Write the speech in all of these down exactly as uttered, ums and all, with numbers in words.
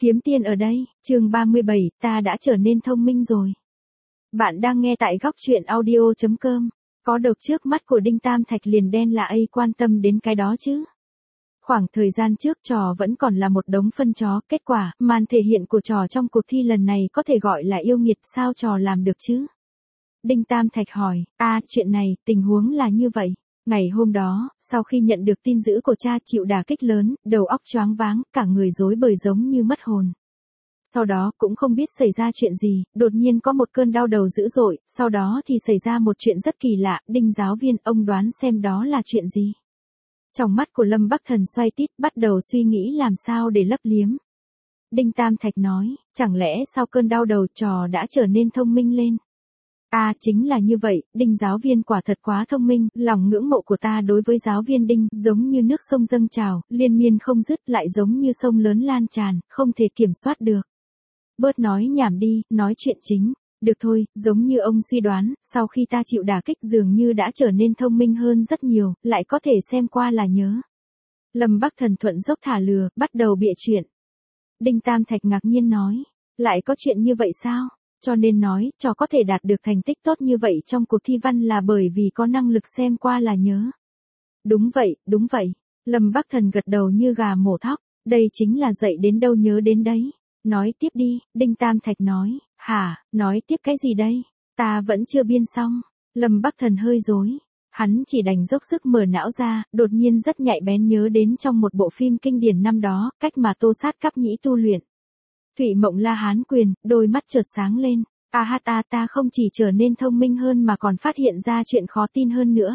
Kiếm tiền ở đây, chương ba mươi bảy, ta đã trở nên thông minh rồi. Bạn đang nghe tại góc truyện audio chấm com. Có độc trước mắt của Đinh Tam Thạch liền đen là ai quan tâm đến cái đó chứ. Khoảng thời gian trước trò vẫn còn là một đống phân chó, kết quả, màn thể hiện của trò trong cuộc thi lần này có thể gọi là yêu nghiệt, sao trò làm được chứ? Đinh Tam Thạch hỏi, a chuyện này, tình huống là như vậy. Ngày hôm đó, sau khi nhận được tin dữ của cha chịu đả kích lớn, đầu óc choáng váng, cả người rối bời giống như mất hồn. Sau đó cũng không biết xảy ra chuyện gì, đột nhiên có một cơn đau đầu dữ dội, sau đó thì xảy ra một chuyện rất kỳ lạ, Đinh giáo viên, ông đoán xem đó là chuyện gì? Trong mắt của Lâm Bắc Thần xoay tít, bắt đầu suy nghĩ làm sao để lấp liếm. Đinh Tam Thạch nói, chẳng lẽ sau cơn đau đầu trò đã trở nên thông minh lên? À chính là như vậy, Đinh giáo viên quả thật quá thông minh, lòng ngưỡng mộ của ta đối với giáo viên Đinh giống như nước sông dâng trào, liên miên không dứt, lại giống như sông lớn lan tràn, không thể kiểm soát được. Bớt nói nhảm đi, nói chuyện chính. Được thôi, giống như ông suy đoán, sau khi ta chịu đả kích dường như đã trở nên thông minh hơn rất nhiều, lại có thể xem qua là nhớ. Lâm Bắc Thần thuận dốc thả lừa, bắt đầu bịa chuyện. Đinh Tam Thạch ngạc nhiên nói, lại có chuyện như vậy sao? Cho nên nói, trò có thể đạt được thành tích tốt như vậy trong cuộc thi văn là bởi vì có năng lực xem qua là nhớ. Đúng vậy, đúng vậy. Lâm Bắc Thần gật đầu như gà mổ thóc, đây chính là dạy đến đâu nhớ đến đấy. Nói tiếp đi, Đinh Tam Thạch nói, hả, nói tiếp cái gì đây? Ta vẫn chưa biên xong. Lâm Bắc Thần hơi rối. Hắn chỉ đành dốc sức mở não ra, đột nhiên rất nhạy bén nhớ đến trong một bộ phim kinh điển năm đó, cách mà Tô Sát Cáp Nhĩ tu luyện. Thụy Mộng La Hán Quyền, đôi mắt chợt sáng lên. A ha ta ta không chỉ trở nên thông minh hơn mà còn phát hiện ra chuyện khó tin hơn nữa.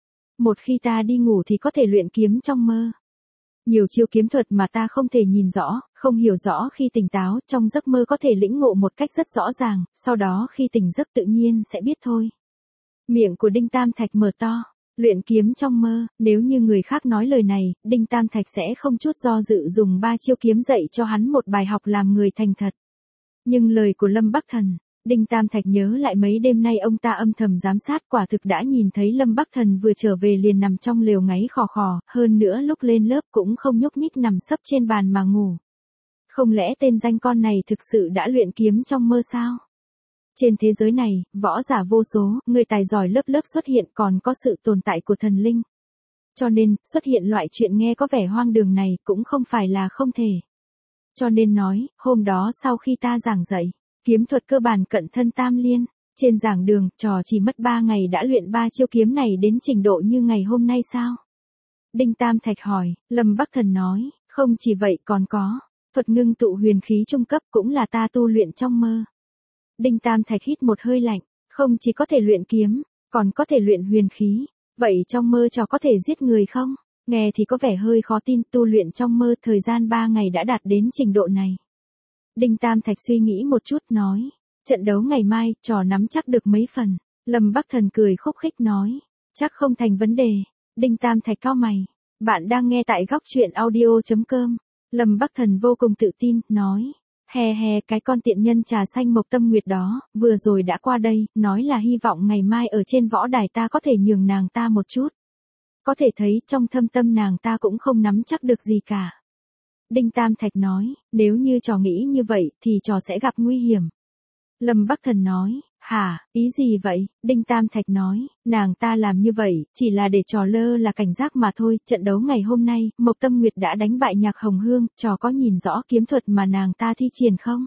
Một khi ta đi ngủ thì có thể luyện kiếm trong mơ. Nhiều chiêu kiếm thuật mà ta không thể nhìn rõ, không hiểu rõ khi tỉnh táo, trong giấc mơ có thể lĩnh ngộ một cách rất rõ ràng, sau đó khi tỉnh giấc tự nhiên sẽ biết thôi. Miệng của Đinh Tam Thạch mở to, luyện kiếm trong mơ, nếu như người khác nói lời này, Đinh Tam Thạch sẽ không chút do dự dùng ba chiêu kiếm dạy cho hắn một bài học làm người thành thật. Nhưng lời của Lâm Bắc Thần, Đinh Tam Thạch nhớ lại mấy đêm nay ông ta âm thầm giám sát, quả thực đã nhìn thấy Lâm Bắc Thần vừa trở về liền nằm trong lều ngáy khò khò, hơn nữa lúc lên lớp cũng không nhúc nhích nằm sấp trên bàn mà ngủ. Không lẽ tên danh con này thực sự đã luyện kiếm trong mơ sao? Trên thế giới này, võ giả vô số, người tài giỏi lớp lớp xuất hiện, còn có sự tồn tại của thần linh. Cho nên, xuất hiện loại chuyện nghe có vẻ hoang đường này cũng không phải là không thể. Cho nên nói, hôm đó sau khi ta giảng dạy kiếm thuật cơ bản cận thân tam liên, trên giảng đường, trò chỉ mất ba ngày đã luyện ba chiêu kiếm này đến trình độ như ngày hôm nay sao? Đinh Tam Thạch hỏi, Lâm Bắc Thần nói, không chỉ vậy còn có, thuật ngưng tụ huyền khí trung cấp cũng là ta tu luyện trong mơ. Đinh Tam Thạch hít một hơi lạnh, không chỉ có thể luyện kiếm, còn có thể luyện huyền khí, vậy trong mơ trò có thể giết người không? Nghe thì có vẻ hơi khó tin, tu luyện trong mơ thời gian ba ngày đã đạt đến trình độ này. Đinh Tam Thạch suy nghĩ một chút nói, trận đấu ngày mai, trò nắm chắc được mấy phần. Lâm Bắc Thần cười khúc khích nói, chắc không thành vấn đề. Đinh Tam Thạch cau mày, bạn đang nghe tại góc truyện audio chấm com. Lâm Bắc Thần vô cùng tự tin, nói, he he cái con tiện nhân trà xanh Mộc Tâm Nguyệt đó, vừa rồi đã qua đây, nói là hy vọng ngày mai ở trên võ đài ta có thể nhường nàng ta một chút. Có thể thấy trong thâm tâm nàng ta cũng không nắm chắc được gì cả. Đinh Tam Thạch nói, nếu như trò nghĩ như vậy thì trò sẽ gặp nguy hiểm. Lâm Bắc Thần nói, hả, ý gì vậy? Đinh Tam Thạch nói, nàng ta làm như vậy, chỉ là để trò lơ là cảnh giác mà thôi. Trận đấu ngày hôm nay, Mộc Tâm Nguyệt đã đánh bại Nhạc Hồng Hương, trò có nhìn rõ kiếm thuật mà nàng ta thi triển không?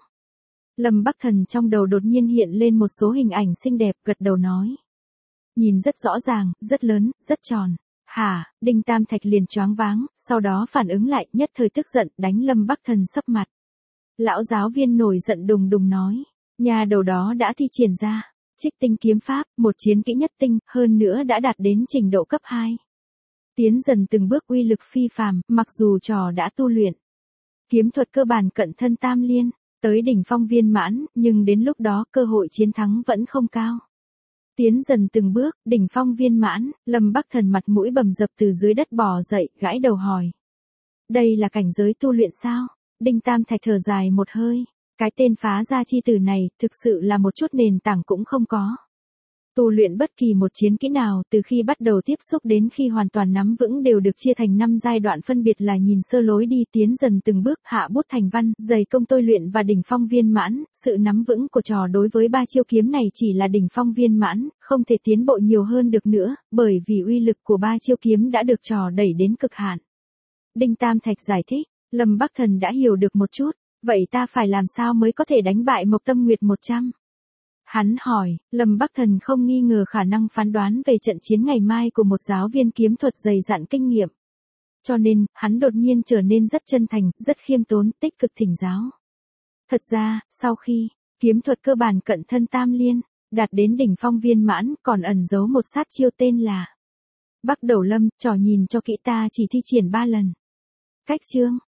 Lâm Bắc Thần trong đầu đột nhiên hiện lên một số hình ảnh xinh đẹp, gật đầu nói. Nhìn rất rõ ràng, rất lớn, rất tròn. Hả, Đinh Tam Thạch liền choáng váng, sau đó phản ứng lại, nhất thời tức giận, đánh Lâm Bắc Thần sấp mặt. Lão giáo viên nổi giận đùng đùng nói, nhà đầu đó đã thi triển ra Trích Tinh kiếm pháp, một chiến kỹ nhất tinh, hơn nữa đã đạt đến trình độ cấp hai. Tiến dần từng bước uy lực phi phàm, mặc dù trò đã tu luyện kiếm thuật cơ bản cận thân tam liên, tới đỉnh phong viên mãn, nhưng đến lúc đó cơ hội chiến thắng vẫn không cao. Tiến dần từng bước, đỉnh phong viên mãn, Lâm Bắc Thần mặt mũi bầm dập từ dưới đất bò dậy, gãi đầu hỏi. Đây là cảnh giới tu luyện sao? Đinh Tam Thạch thở dài một hơi. Cái tên phá gia chi tử này, thực sự là một chút nền tảng cũng không có. Tu luyện bất kỳ một chiến kỹ nào từ khi bắt đầu tiếp xúc đến khi hoàn toàn nắm vững đều được chia thành năm giai đoạn phân biệt là nhìn sơ lối đi tiến dần từng bước hạ bút thành văn, dày công tôi luyện và đỉnh phong viên mãn. Sự nắm vững của trò đối với ba chiêu kiếm này chỉ là đỉnh phong viên mãn, không thể tiến bộ nhiều hơn được nữa, bởi vì uy lực của ba chiêu kiếm đã được trò đẩy đến cực hạn. Đinh Tam Thạch giải thích, Lâm Bắc Thần đã hiểu được một chút, vậy ta phải làm sao mới có thể đánh bại Mộc Tâm Nguyệt một trăm? Hắn hỏi, Lâm Bắc Thần không nghi ngờ khả năng phán đoán về trận chiến ngày mai của một giáo viên kiếm thuật dày dặn kinh nghiệm. Cho nên, hắn đột nhiên trở nên rất chân thành, rất khiêm tốn, tích cực thỉnh giáo. Thật ra, sau khi, kiếm thuật cơ bản cận thân tam liên, đạt đến đỉnh phong viên mãn, còn ẩn giấu một sát chiêu tên là Bắc Đầu Lâm, trò nhìn cho kỹ ta chỉ thi triển ba lần. Cách chương